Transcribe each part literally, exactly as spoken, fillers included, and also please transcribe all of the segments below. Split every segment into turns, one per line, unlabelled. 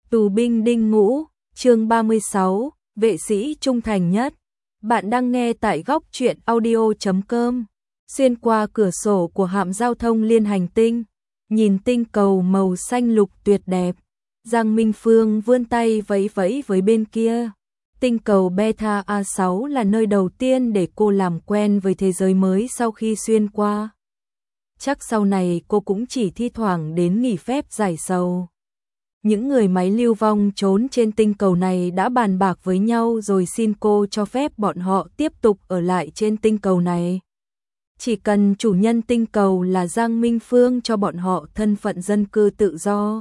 Tù binh đinh ngũ, chương ba mươi sáu, vệ sĩ trung thành nhất. Bạn đang nghe tại góc truyện audio chấm com. Xuyên qua cửa sổ của hạm giao thông liên hành tinh, nhìn tinh cầu màu xanh lục tuyệt đẹp, Giang Minh Phương vươn tay vẫy vẫy với bên kia. Tinh cầu Beta A sáu là nơi đầu tiên để cô làm quen với thế giới mới sau khi xuyên qua. Chắc sau này cô cũng chỉ thi thoảng đến nghỉ phép giải sầu. Những người máy lưu vong trốn trên tinh cầu này đã bàn bạc với nhau rồi xin cô cho phép bọn họ tiếp tục ở lại trên tinh cầu này. Chỉ cần chủ nhân tinh cầu là Giang Minh Phương cho bọn họ thân phận dân cư tự do.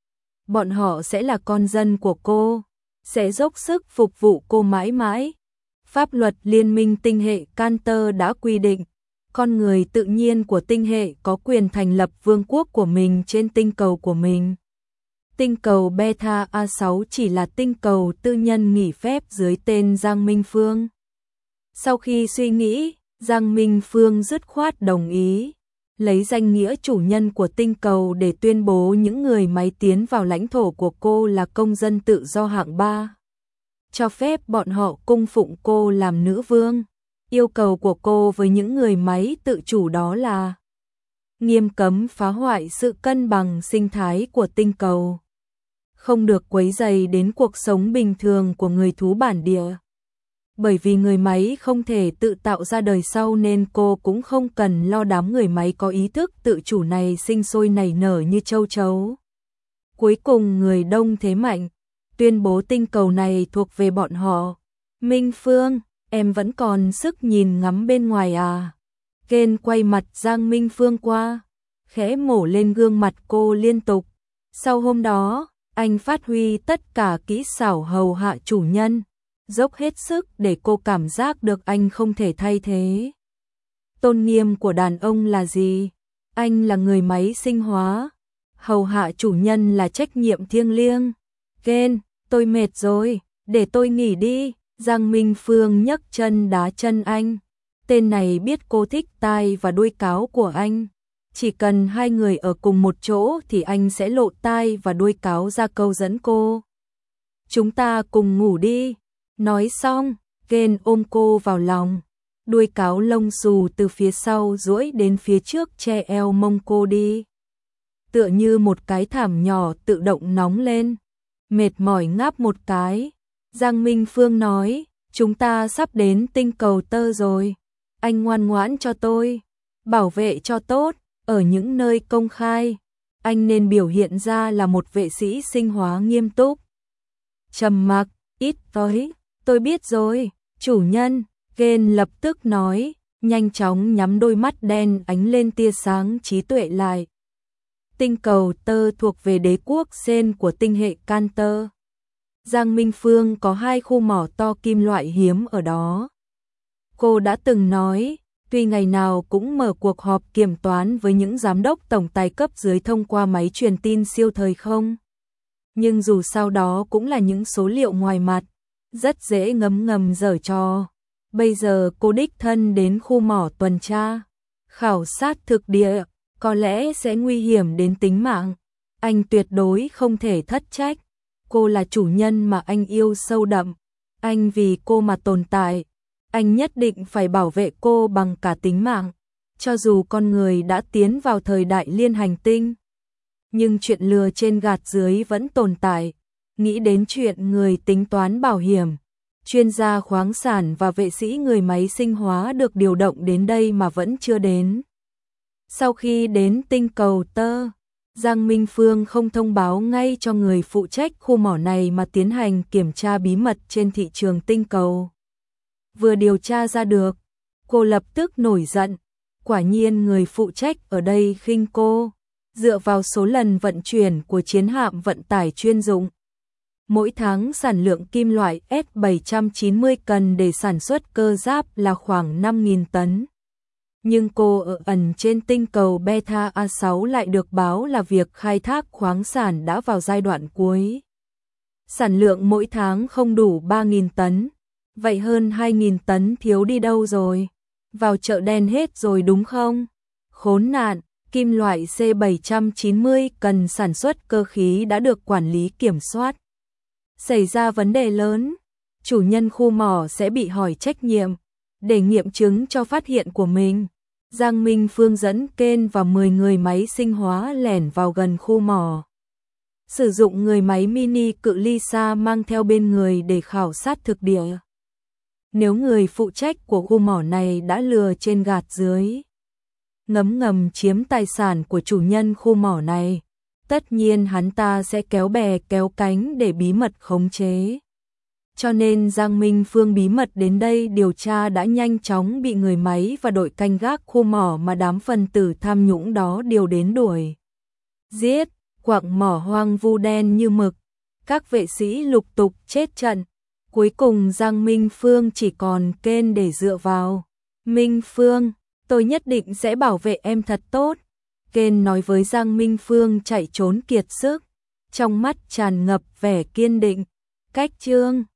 Bọn họ sẽ là con dân của cô, sẽ dốc sức phục vụ cô mãi mãi. Pháp luật liên minh tinh hệ Cantor đã quy định, con người tự nhiên của tinh hệ có quyền thành lập vương quốc của mình trên tinh cầu của mình. Tinh cầu Beta A sáu chỉ là tinh cầu tư nhân nghỉ phép dưới tên Giang Minh Phương. Sau khi suy nghĩ, Giang Minh Phương dứt khoát đồng ý, lấy danh nghĩa chủ nhân của tinh cầu để tuyên bố những người máy tiến vào lãnh thổ của cô là công dân tự do hạng ba. Cho phép bọn họ cung phụng cô làm nữ vương. Yêu cầu của cô với những người máy tự chủ đó là nghiêm cấm phá hoại sự cân bằng sinh thái của tinh cầu, không được quấy rầy đến cuộc sống bình thường của người thú bản địa. Bởi vì người máy không thể tự tạo ra đời sau nên cô cũng không cần lo đám người máy có ý thức tự chủ này sinh sôi nảy nở như châu chấu. Cuối cùng người đông thế mạnh, tuyên bố tinh cầu này thuộc về bọn họ. Minh Phương, em vẫn còn sức nhìn ngắm bên ngoài à? Ken quay mặt Giang Minh Phương qua, khẽ mổ lên gương mặt cô liên tục. Sau hôm đó, anh phát huy tất cả kỹ xảo hầu hạ chủ nhân, dốc hết sức để cô cảm giác được anh không thể thay thế. Tôn nghiêm của đàn ông là gì? Anh là người máy sinh hóa. Hầu hạ chủ nhân là trách nhiệm thiêng liêng. Ken, tôi mệt rồi, để tôi nghỉ đi. Giang Minh Phương nhấc chân đá chân anh. Tên này biết cô thích tai và đuôi cáo của anh. Chỉ cần hai người ở cùng một chỗ thì anh sẽ lộ tai và đuôi cáo ra câu dẫn cô. Chúng ta cùng ngủ đi. Nói xong, Ken ôm cô vào lòng. Đuôi cáo lông xù từ phía sau duỗi đến phía trước che eo mông cô đi. Tựa như một cái thảm nhỏ tự động nóng lên. Mệt mỏi ngáp một cái. Giang Minh Phương nói, chúng ta sắp đến tinh cầu Tơ rồi. Anh ngoan ngoãn cho tôi, bảo vệ cho tốt, ở những nơi công khai. Anh nên biểu hiện ra là một vệ sĩ sinh hóa nghiêm túc. Trầm mặc, ít tới, tôi biết rồi, chủ nhân. Ken lập tức nói, nhanh chóng nhắm đôi mắt đen ánh lên tia sáng trí tuệ lại. Tinh cầu Tơ thuộc về đế quốc Sen của tinh hệ Cantor. Giang Minh Phương có hai khu mỏ to kim loại hiếm ở đó. Cô đã từng nói, tuy ngày nào cũng mở cuộc họp kiểm toán với những giám đốc tổng tài cấp dưới thông qua máy truyền tin siêu thời không, nhưng dù sao đó cũng là những số liệu ngoài mặt, rất dễ ngấm ngầm giở trò. Bây giờ cô đích thân đến khu mỏ tuần tra, khảo sát thực địa, có lẽ sẽ nguy hiểm đến tính mạng. Anh tuyệt đối không thể thất trách. Cô là chủ nhân mà anh yêu sâu đậm. Anh vì cô mà tồn tại. Anh nhất định phải bảo vệ cô bằng cả tính mạng. Cho dù con người đã tiến vào thời đại liên hành tinh, nhưng chuyện lừa trên gạt dưới vẫn tồn tại. Nghĩ đến chuyện người tính toán bảo hiểm, chuyên gia khoáng sản và vệ sĩ người máy sinh hóa được điều động đến đây mà vẫn chưa đến. Sau khi đến tinh cầu Tơ, Giang Minh Phương không thông báo ngay cho người phụ trách khu mỏ này mà tiến hành kiểm tra bí mật trên thị trường tinh cầu. Vừa điều tra ra được, cô lập tức nổi giận. Quả nhiên người phụ trách ở đây khinh cô, dựa vào số lần vận chuyển của chiến hạm vận tải chuyên dụng. Mỗi tháng sản lượng kim loại S bảy trăm chín mươi cần để sản xuất cơ giáp là khoảng năm nghìn tấn. Nhưng cô ở ẩn trên tinh cầu Beta A sáu lại được báo là việc khai thác khoáng sản đã vào giai đoạn cuối. Sản lượng mỗi tháng không đủ ba nghìn tấn, vậy hơn hai nghìn tấn thiếu đi đâu rồi? Vào chợ đen hết rồi đúng không? Khốn nạn, kim loại C bảy trăm chín mươi cần sản xuất cơ khí đã được quản lý kiểm soát. Xảy ra vấn đề lớn, chủ nhân khu mỏ sẽ bị hỏi trách nhiệm, để nghiệm chứng cho phát hiện của mình. Giang Minh Phương dẫn Ken và mười người máy sinh hóa lẻn vào gần khu mỏ. Sử dụng người máy mini cự ly xa mang theo bên người để khảo sát thực địa. Nếu người phụ trách của khu mỏ này đã lừa trên gạt dưới, ngấm ngầm chiếm tài sản của chủ nhân khu mỏ này, tất nhiên hắn ta sẽ kéo bè kéo cánh để bí mật khống chế. Cho nên Giang Minh Phương bí mật đến đây điều tra đã nhanh chóng bị người máy và đội canh gác khu mỏ mà đám phần tử tham nhũng đó điều đến đuổi giết. Quặng mỏ hoang vu đen như mực, các vệ sĩ lục tục chết trận. Cuối cùng Giang Minh Phương chỉ còn Ken để dựa vào. Minh Phương, tôi nhất định sẽ bảo vệ em thật tốt. Ken nói với Giang Minh Phương chạy trốn kiệt sức, trong mắt tràn ngập vẻ kiên định. Cách chương